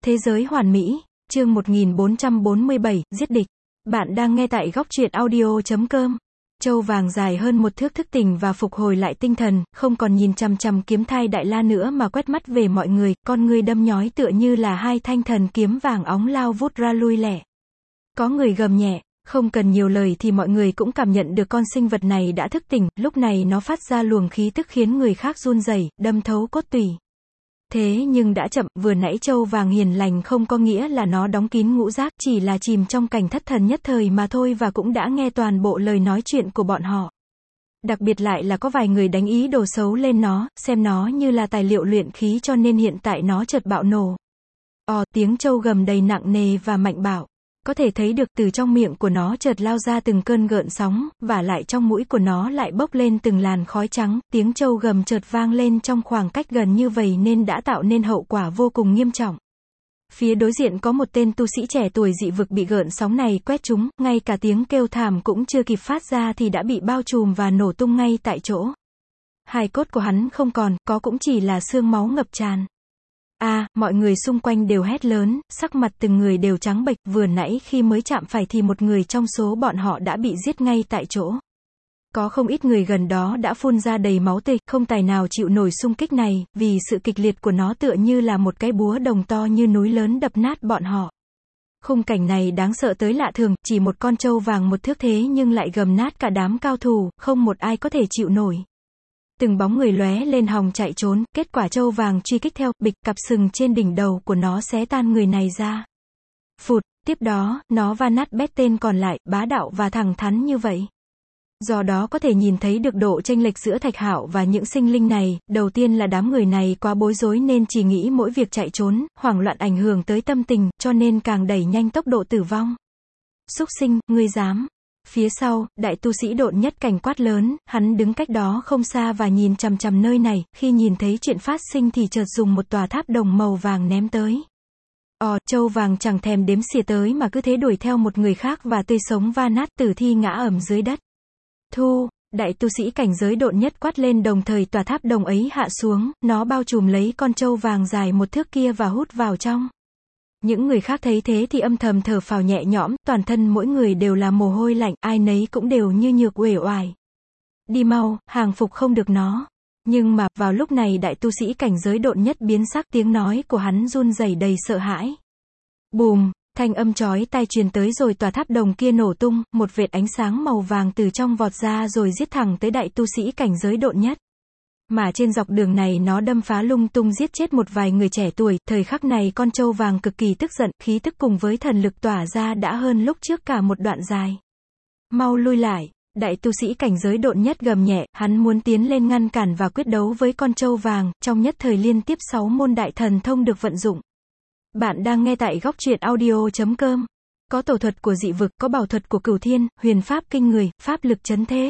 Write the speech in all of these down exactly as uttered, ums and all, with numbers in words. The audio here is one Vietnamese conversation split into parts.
Thế giới hoàn mỹ, chương một nghìn bốn trăm bốn mươi bảy, giết địch. Bạn đang nghe tại góc truyện audio chấm com. Trâu vàng dài hơn một thước thức tỉnh và phục hồi lại tinh thần, không còn nhìn chằm chằm kiếm thai đại la nữa mà quét mắt về mọi người, con người đâm nhói tựa như là hai thanh thần kiếm vàng óng lao vút ra lui lẻ. Có người gầm nhẹ, không cần nhiều lời thì mọi người cũng cảm nhận được con sinh vật này đã thức tỉnh, lúc này nó phát ra luồng khí tức khiến người khác run rẩy, đâm thấu cốt tủy. Thế nhưng đã chậm, vừa nãy trâu vàng hiền lành không có nghĩa là nó đóng kín ngũ giác, chỉ là chìm trong cảnh thất thần nhất thời mà thôi và cũng đã nghe toàn bộ lời nói chuyện của bọn họ. Đặc biệt lại là có vài người đánh ý đồ xấu lên nó, xem nó như là tài liệu luyện khí cho nên hiện tại nó chợt bạo nổ. Ò, tiếng trâu gầm đầy nặng nề và mạnh bạo. Có thể thấy được từ trong miệng của nó chợt lao ra từng cơn gợn sóng, và lại trong mũi của nó lại bốc lên từng làn khói trắng, tiếng trâu gầm chợt vang lên trong khoảng cách gần như vậy nên đã tạo nên hậu quả vô cùng nghiêm trọng. Phía đối diện có một tên tu sĩ trẻ tuổi dị vực bị gợn sóng này quét trúng, ngay cả tiếng kêu thảm cũng chưa kịp phát ra thì đã bị bao trùm và nổ tung ngay tại chỗ. Hài cốt của hắn không còn, có cũng chỉ là xương máu ngập tràn. A, à, mọi người xung quanh đều hét lớn, sắc mặt từng người đều trắng bệch, vừa nãy khi mới chạm phải thì một người trong số bọn họ đã bị giết ngay tại chỗ. Có không ít người gần đó đã phun ra đầy máu tươi, không tài nào chịu nổi xung kích này, vì sự kịch liệt của nó tựa như là một cái búa đồng to như núi lớn đập nát bọn họ. Khung cảnh này đáng sợ tới lạ thường, chỉ một con trâu vàng một thước thế nhưng lại gầm nát cả đám cao thủ, không một ai có thể chịu nổi. Từng bóng người lóe lên hòng chạy trốn, kết quả trâu vàng truy kích theo, bịch, cặp sừng trên đỉnh đầu của nó xé tan người này ra. Phụt, tiếp đó, nó va nát bét tên còn lại, bá đạo và thẳng thắn như vậy. Do đó có thể nhìn thấy được độ chênh lệch giữa Thạch Hạo và những sinh linh này, đầu tiên là đám người này quá bối rối nên chỉ nghĩ mỗi việc chạy trốn, hoảng loạn ảnh hưởng tới tâm tình, cho nên càng đẩy nhanh tốc độ tử vong. Súc sinh, ngươi dám. Phía sau, đại tu sĩ Độn Nhất Cảnh quát lớn, hắn đứng cách đó không xa và nhìn chằm chằm nơi này, khi nhìn thấy chuyện phát sinh thì chợt dùng một tòa tháp đồng màu vàng ném tới. Ò, trâu vàng chẳng thèm đếm xỉa tới mà cứ thế đuổi theo một người khác và tươi sống va nát, tử thi ngã ẩm dưới đất. Thu, đại tu sĩ cảnh giới Độn Nhất quát lên đồng thời tòa tháp đồng ấy hạ xuống, nó bao trùm lấy con trâu vàng dài một thước kia và hút vào trong. Những người khác thấy thế thì âm thầm thở phào nhẹ nhõm, toàn thân mỗi người đều là mồ hôi lạnh, ai nấy cũng đều như nhược uể oải. Đi mau, hàng phục không được nó. Nhưng mà, vào lúc này đại tu sĩ cảnh giới Độn Nhất biến sắc, tiếng nói của hắn run rẩy đầy sợ hãi. Bùm, thanh âm chói tai truyền tới rồi tòa tháp đồng kia nổ tung, một vệt ánh sáng màu vàng từ trong vọt ra rồi giết thẳng tới đại tu sĩ cảnh giới Độn Nhất. Mà trên dọc đường này nó đâm phá lung tung giết chết một vài người trẻ tuổi, thời khắc này con trâu vàng cực kỳ tức giận, khí tức cùng với thần lực tỏa ra đã hơn lúc trước cả một đoạn dài. Mau lui lại, đại tu sĩ cảnh giới Độn Nhất gầm nhẹ, hắn muốn tiến lên ngăn cản và quyết đấu với con trâu vàng, trong nhất thời liên tiếp sáu môn đại thần thông được vận dụng. Bạn đang nghe tại góc truyện audio chấm com. Có tổ thuật của dị vực, có bảo thuật của cửu thiên, huyền pháp kinh người, pháp lực chấn thế.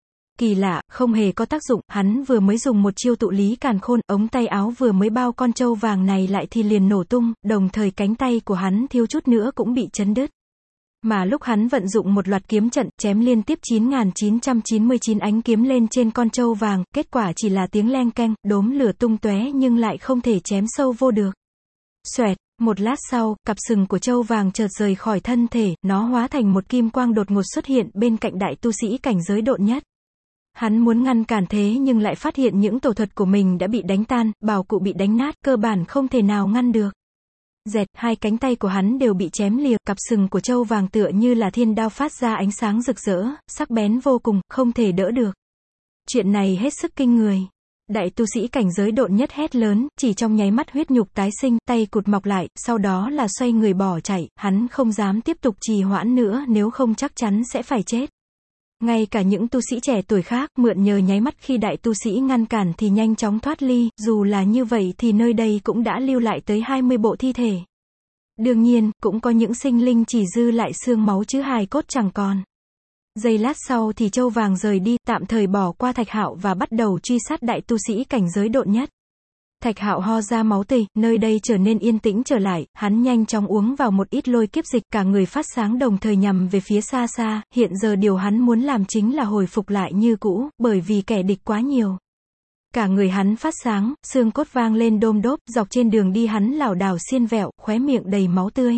Kỳ lạ, không hề có tác dụng, hắn vừa mới dùng một chiêu tụ lý càn khôn, ống tay áo vừa mới bao con trâu vàng này lại thì liền nổ tung, đồng thời cánh tay của hắn thiếu chút nữa cũng bị chấn đứt. Mà lúc hắn vận dụng một loạt kiếm trận, chém liên tiếp chín nghìn chín trăm chín mươi chín ánh kiếm lên trên con trâu vàng, kết quả chỉ là tiếng leng keng, đốm lửa tung tóe nhưng lại không thể chém sâu vô được. Xoẹt, một lát sau, cặp sừng của trâu vàng chợt rời khỏi thân thể, nó hóa thành một kim quang đột ngột xuất hiện bên cạnh đại tu sĩ cảnh giới Độn Nhất. Hắn muốn ngăn cản thế nhưng lại phát hiện những tổ thuật của mình đã bị đánh tan, bảo cụ bị đánh nát, cơ bản không thể nào ngăn được. Dẹt, hai cánh tay của hắn đều bị chém lìa, cặp sừng của trâu vàng tựa như là thiên đao phát ra ánh sáng rực rỡ, sắc bén vô cùng, không thể đỡ được. Chuyện này hết sức kinh người. Đại tu sĩ cảnh giới Độn Nhất hét lớn, chỉ trong nháy mắt huyết nhục tái sinh, tay cụt mọc lại, sau đó là xoay người bỏ chạy, hắn không dám tiếp tục trì hoãn nữa nếu không chắc chắn sẽ phải chết. Ngay cả những tu sĩ trẻ tuổi khác, mượn nhờ nháy mắt khi đại tu sĩ ngăn cản thì nhanh chóng thoát ly, dù là như vậy thì nơi đây cũng đã lưu lại tới hai mươi bộ thi thể. Đương nhiên, cũng có những sinh linh chỉ dư lại xương máu chứ hài cốt chẳng còn. Giây lát sau thì trâu vàng rời đi, tạm thời bỏ qua Thạch Hạo và bắt đầu truy sát đại tu sĩ cảnh giới Độn Nhất. Thạch Hạo ho ra máu tươi, nơi đây trở nên yên tĩnh trở lại, hắn nhanh chóng uống vào một ít lôi kiếp dịch, cả người phát sáng đồng thời nhằm về phía xa xa, hiện giờ điều hắn muốn làm chính là hồi phục lại như cũ, bởi vì kẻ địch quá nhiều. Cả người hắn phát sáng, xương cốt vang lên đôm đốp, dọc trên đường đi hắn lảo đảo xiên vẹo, khóe miệng đầy máu tươi.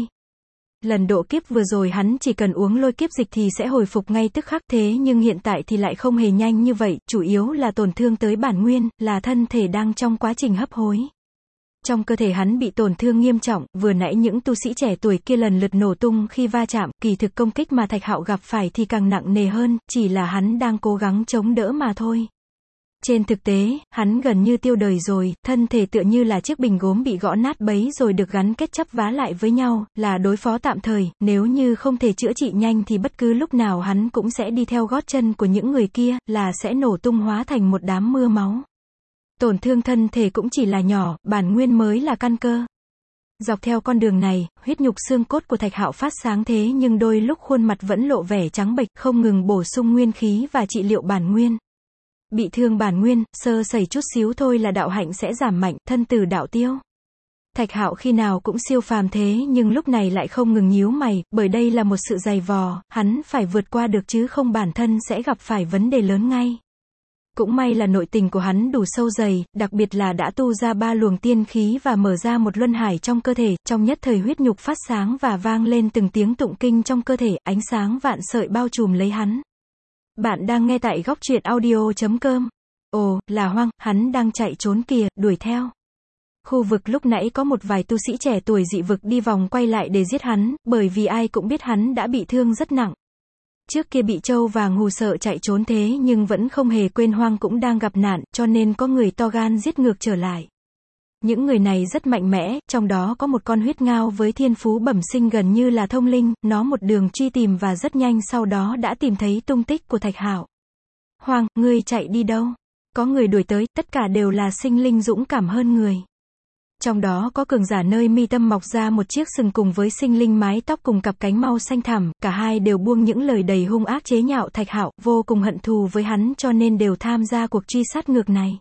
Lần độ kiếp vừa rồi hắn chỉ cần uống lôi kiếp dịch thì sẽ hồi phục ngay tức khắc, thế nhưng hiện tại thì lại không hề nhanh như vậy, chủ yếu là tổn thương tới bản nguyên, là thân thể đang trong quá trình hấp hối. Trong cơ thể hắn bị tổn thương nghiêm trọng, vừa nãy những tu sĩ trẻ tuổi kia lần lượt nổ tung khi va chạm, kỳ thực công kích mà Thạch Hạo gặp phải thì càng nặng nề hơn, chỉ là hắn đang cố gắng chống đỡ mà thôi. Trên thực tế, hắn gần như tiêu đời rồi, thân thể tựa như là chiếc bình gốm bị gõ nát bấy rồi được gắn kết chắp vá lại với nhau, là đối phó tạm thời, nếu như không thể chữa trị nhanh thì bất cứ lúc nào hắn cũng sẽ đi theo gót chân của những người kia, là sẽ nổ tung hóa thành một đám mưa máu. Tổn thương thân thể cũng chỉ là nhỏ, bản nguyên mới là căn cơ. Dọc theo con đường này, huyết nhục xương cốt của Thạch Hạo phát sáng thế nhưng đôi lúc khuôn mặt vẫn lộ vẻ trắng bệch, không ngừng bổ sung nguyên khí và trị liệu bản nguyên. Bị thương bản nguyên, sơ sẩy chút xíu thôi là đạo hạnh sẽ giảm mạnh, thân tử đạo tiêu. Thạch Hạo khi nào cũng siêu phàm thế nhưng lúc này lại không ngừng nhíu mày, bởi đây là một sự dày vò, hắn phải vượt qua được chứ không bản thân sẽ gặp phải vấn đề lớn ngay. Cũng may là nội tình của hắn đủ sâu dày, đặc biệt là đã tu ra ba luồng tiên khí và mở ra một luân hải trong cơ thể, trong nhất thời huyết nhục phát sáng và vang lên từng tiếng tụng kinh trong cơ thể, ánh sáng vạn sợi bao trùm lấy hắn. Bạn đang nghe tại góc truyện audio chấm com. Ồ, là Hoang, hắn đang chạy trốn kìa, đuổi theo. Khu vực lúc nãy có một vài tu sĩ trẻ tuổi dị vực đi vòng quay lại để giết hắn, bởi vì ai cũng biết hắn đã bị thương rất nặng. Trước kia bị Châu Vàng hù sợ chạy trốn thế nhưng vẫn không hề quên Hoang cũng đang gặp nạn, cho nên có người to gan giết ngược trở lại. Những người này rất mạnh mẽ, trong đó có một con huyết ngao với thiên phú bẩm sinh gần như là thông linh, nó một đường truy tìm và rất nhanh sau đó đã tìm thấy tung tích của Thạch Hạo. Hoang, ngươi chạy đi đâu? Có người đuổi tới, tất cả đều là sinh linh dũng cảm hơn người. Trong đó có cường giả nơi mi tâm mọc ra một chiếc sừng cùng với sinh linh mái tóc cùng cặp cánh màu xanh thẳm, cả hai đều buông những lời đầy hung ác chế nhạo Thạch Hạo, vô cùng hận thù với hắn cho nên đều tham gia cuộc truy sát ngược này.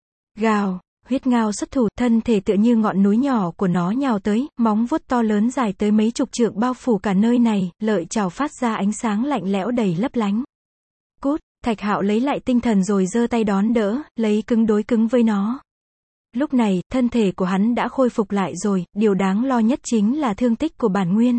Gào, huyết ngao xuất thủ, thân thể tựa như ngọn núi nhỏ của nó nhào tới, móng vuốt to lớn dài tới mấy chục trượng bao phủ cả nơi này, lợi chảo phát ra ánh sáng lạnh lẽo đầy lấp lánh. Cút, Thạch Hạo lấy lại tinh thần rồi giơ tay đón đỡ, lấy cứng đối cứng với nó. Lúc này, thân thể của hắn đã khôi phục lại rồi, điều đáng lo nhất chính là thương tích của bản nguyên.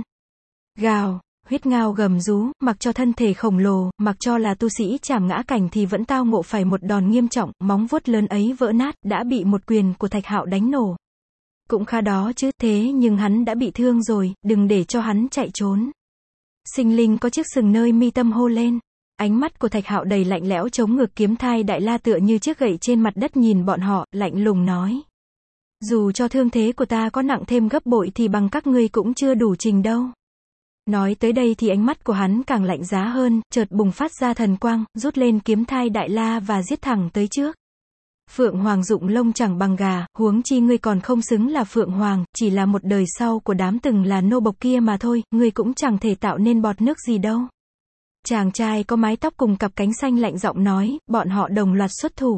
Gào, huyết ngao gầm rú, mặc cho thân thể khổng lồ, mặc cho là tu sĩ chảm ngã cảnh thì vẫn tao ngộ phải một đòn nghiêm trọng, móng vuốt lớn ấy vỡ nát, đã bị một quyền của Thạch Hạo đánh nổ. Cũng khá đó chứ, thế nhưng hắn đã bị thương rồi, đừng để cho hắn chạy trốn. Sinh linh có chiếc sừng nơi mi tâm hô lên. Ánh mắt của Thạch Hạo đầy lạnh lẽo chống ngược kiếm thai đại la tựa như chiếc gậy trên mặt đất nhìn bọn họ, lạnh lùng nói. Dù cho thương thế của ta có nặng thêm gấp bội thì bằng các ngươi cũng chưa đủ trình đâu. Nói tới đây thì ánh mắt của hắn càng lạnh giá hơn, chợt bùng phát ra thần quang, rút lên kiếm thai đại la và giết thẳng tới trước. Phượng Hoàng dụng lông chẳng bằng gà, huống chi ngươi còn không xứng là Phượng Hoàng, chỉ là một đời sau của đám từng là nô bộc kia mà thôi, ngươi cũng chẳng thể tạo nên bọt nước gì đâu. Chàng trai có mái tóc cùng cặp cánh xanh lạnh giọng nói, bọn họ đồng loạt xuất thủ.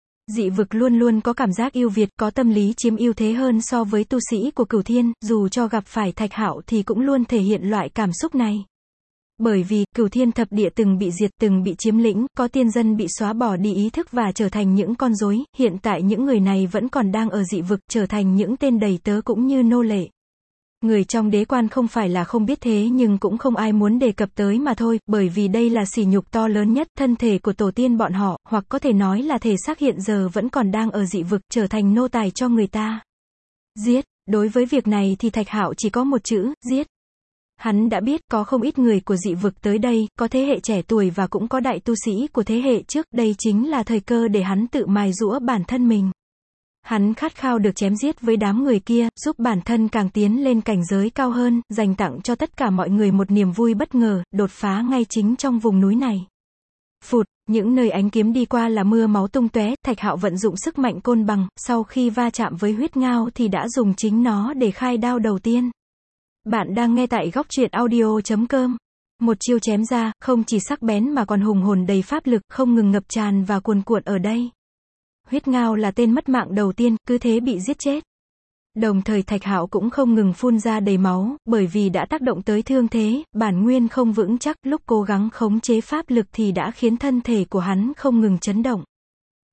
Dị vực luôn luôn có cảm giác ưu việt, có tâm lý chiếm ưu thế hơn so với tu sĩ của Cửu Thiên, dù cho gặp phải Thạch Hạo thì cũng luôn thể hiện loại cảm xúc này. Bởi vì, Cửu Thiên thập địa từng bị diệt, từng bị chiếm lĩnh, có tiên dân bị xóa bỏ đi ý thức và trở thành những con rối, hiện tại những người này vẫn còn đang ở dị vực, trở thành những tên đầy tớ cũng như nô lệ. Người trong đế quan không phải là không biết thế nhưng cũng không ai muốn đề cập tới mà thôi, bởi vì đây là sỉ nhục to lớn nhất, thân thể của tổ tiên bọn họ, hoặc có thể nói là thể xác hiện giờ vẫn còn đang ở dị vực, trở thành nô tài cho người ta. Giết, đối với việc này thì Thạch Hạo chỉ có một chữ, giết. Hắn đã biết có không ít người của dị vực tới đây, có thế hệ trẻ tuổi và cũng có đại tu sĩ của thế hệ trước, đây chính là thời cơ để hắn tự mài giũa bản thân mình. Hắn khát khao được chém giết với đám người kia, giúp bản thân càng tiến lên cảnh giới cao hơn, dành tặng cho tất cả mọi người một niềm vui bất ngờ, đột phá ngay chính trong vùng núi này. Phụt, những nơi ánh kiếm đi qua là mưa máu tung tóe, Thạch Hạo vận dụng sức mạnh côn bằng, sau khi va chạm với huyết ngao thì đã dùng chính nó để khai đao đầu tiên. Bạn đang nghe tại góc truyện audio chấm com. Một chiêu chém ra, không chỉ sắc bén mà còn hùng hồn đầy pháp lực, không ngừng ngập tràn và cuồn cuộn ở đây. Huyết ngao là tên mất mạng đầu tiên, cứ thế bị giết chết. Đồng thời Thạch Hạo cũng không ngừng phun ra đầy máu, bởi vì đã tác động tới thương thế, bản nguyên không vững chắc, lúc cố gắng khống chế pháp lực thì đã khiến thân thể của hắn không ngừng chấn động.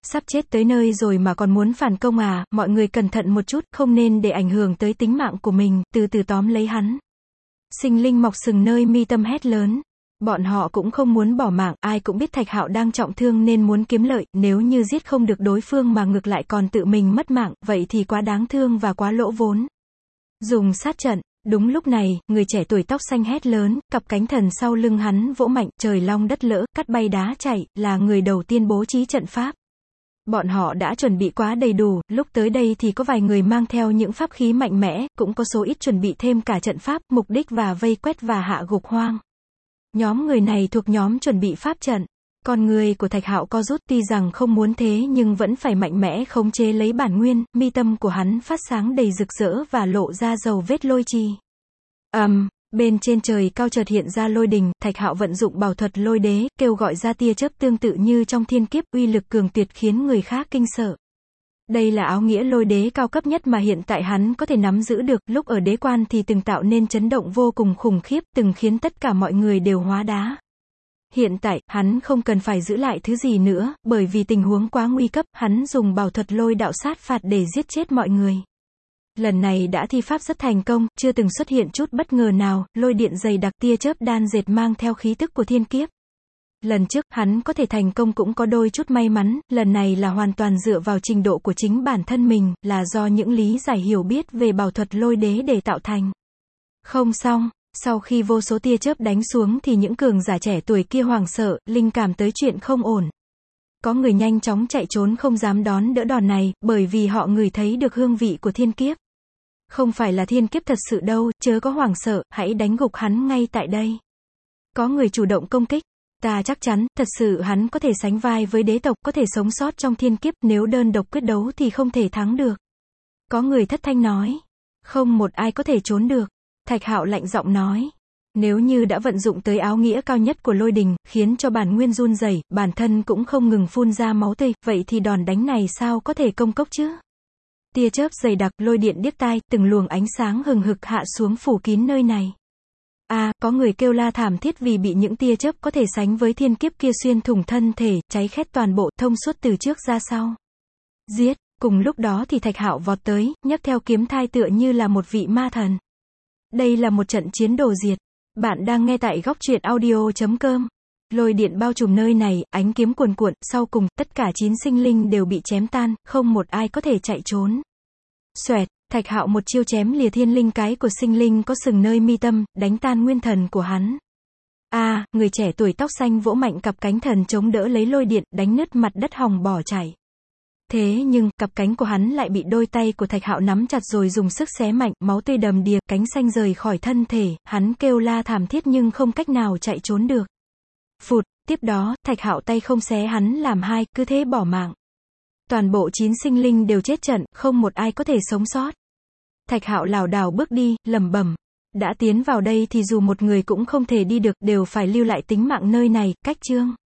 Sắp chết tới nơi rồi mà còn muốn phản công à, mọi người cẩn thận một chút, không nên để ảnh hưởng tới tính mạng của mình, từ từ tóm lấy hắn. Sinh linh mọc sừng nơi mi tâm hét lớn. Bọn họ cũng không muốn bỏ mạng, ai cũng biết Thạch Hạo đang trọng thương nên muốn kiếm lợi, nếu như giết không được đối phương mà ngược lại còn tự mình mất mạng, vậy thì quá đáng thương và quá lỗ vốn. Dùng sát trận. Đúng lúc này, người trẻ tuổi tóc xanh hét lớn, cặp cánh thần sau lưng hắn vỗ mạnh, trời long đất lỡ, cắt bay đá chảy, là người đầu tiên bố trí trận pháp. Bọn họ đã chuẩn bị quá đầy đủ, lúc tới đây thì có vài người mang theo những pháp khí mạnh mẽ, cũng có số ít chuẩn bị thêm cả trận pháp, mục đích và vây quét và hạ gục Hoang. Nhóm người này thuộc nhóm chuẩn bị pháp trận. Con người của Thạch Hạo co rút, tuy rằng không muốn thế nhưng vẫn phải mạnh mẽ khống chế lấy bản nguyên, mi tâm của hắn phát sáng đầy rực rỡ và lộ ra dầu vết lôi chi. Ầm, um, bên trên trời cao chợt hiện ra lôi đình, Thạch Hạo vận dụng bảo thuật lôi đế, kêu gọi ra tia chớp tương tự như trong thiên kiếp, uy lực cường tuyệt khiến người khác kinh sợ. Đây là áo nghĩa lôi đế cao cấp nhất mà hiện tại hắn có thể nắm giữ được, lúc ở đế quan thì từng tạo nên chấn động vô cùng khủng khiếp, từng khiến tất cả mọi người đều hóa đá. Hiện tại, hắn không cần phải giữ lại thứ gì nữa, bởi vì tình huống quá nguy cấp, hắn dùng bảo thuật lôi đạo sát phạt để giết chết mọi người. Lần này đã thi pháp rất thành công, chưa từng xuất hiện chút bất ngờ nào, lôi điện dày đặc, tia chớp đan dệt mang theo khí tức của thiên kiếp. Lần trước, hắn có thể thành công cũng có đôi chút may mắn, lần này là hoàn toàn dựa vào trình độ của chính bản thân mình, là do những lý giải hiểu biết về bảo thuật lôi đế để tạo thành. Không xong, sau khi vô số tia chớp đánh xuống thì những cường giả trẻ tuổi kia hoảng sợ, linh cảm tới chuyện không ổn. Có người nhanh chóng chạy trốn không dám đón đỡ đòn này, bởi vì họ ngửi thấy được hương vị của thiên kiếp. Không phải là thiên kiếp thật sự đâu, chớ có hoảng sợ, hãy đánh gục hắn ngay tại đây. Có người chủ động công kích. Ta chắc chắn, thật sự hắn có thể sánh vai với đế tộc, có thể sống sót trong thiên kiếp, nếu đơn độc quyết đấu thì không thể thắng được. Có người thất thanh nói. Không một ai có thể trốn được. Thạch Hạo lạnh giọng nói. Nếu như đã vận dụng tới áo nghĩa cao nhất của lôi đình, khiến cho bản nguyên run rẩy, bản thân cũng không ngừng phun ra máu tươi, vậy thì đòn đánh này sao có thể công cốc chứ? Tia chớp dày đặc, lôi điện điếc tai, từng luồng ánh sáng hừng hực hạ xuống phủ kín nơi này. A, à, có người kêu la thảm thiết vì bị những tia chớp có thể sánh với thiên kiếp kia xuyên thủng thân thể, cháy khét toàn bộ, thông suốt từ trước ra sau. Giết, cùng lúc đó thì Thạch Hạo vọt tới, nhấc theo kiếm thai tựa như là một vị ma thần. Đây là một trận chiến đồ diệt. Bạn đang nghe tại góc truyện audio chấm com. Lôi điện bao trùm nơi này, ánh kiếm cuồn cuộn, sau cùng, tất cả chín sinh linh đều bị chém tan, không một ai có thể chạy trốn. Xoẹt, Thạch Hạo một chiêu chém lìa thiên linh cái của sinh linh có sừng nơi mi tâm, đánh tan nguyên thần của hắn. A, à, người trẻ tuổi tóc xanh vỗ mạnh cặp cánh thần chống đỡ lấy lôi điện, đánh nứt mặt đất hòng bỏ chạy. Thế nhưng, cặp cánh của hắn lại bị đôi tay của Thạch Hạo nắm chặt rồi dùng sức xé mạnh, máu tươi đầm đìa, cánh xanh rời khỏi thân thể, hắn kêu la thảm thiết nhưng không cách nào chạy trốn được. Phụt, tiếp đó, Thạch Hạo tay không xé hắn làm hai, cứ thế bỏ mạng. Toàn bộ chín sinh linh đều chết trận, không một ai có thể sống sót. Thạch Hạo lảo đảo bước đi, lẩm bẩm. Đã tiến vào đây thì dù một người cũng không thể đi được, đều phải lưu lại tính mạng nơi này, cách chương.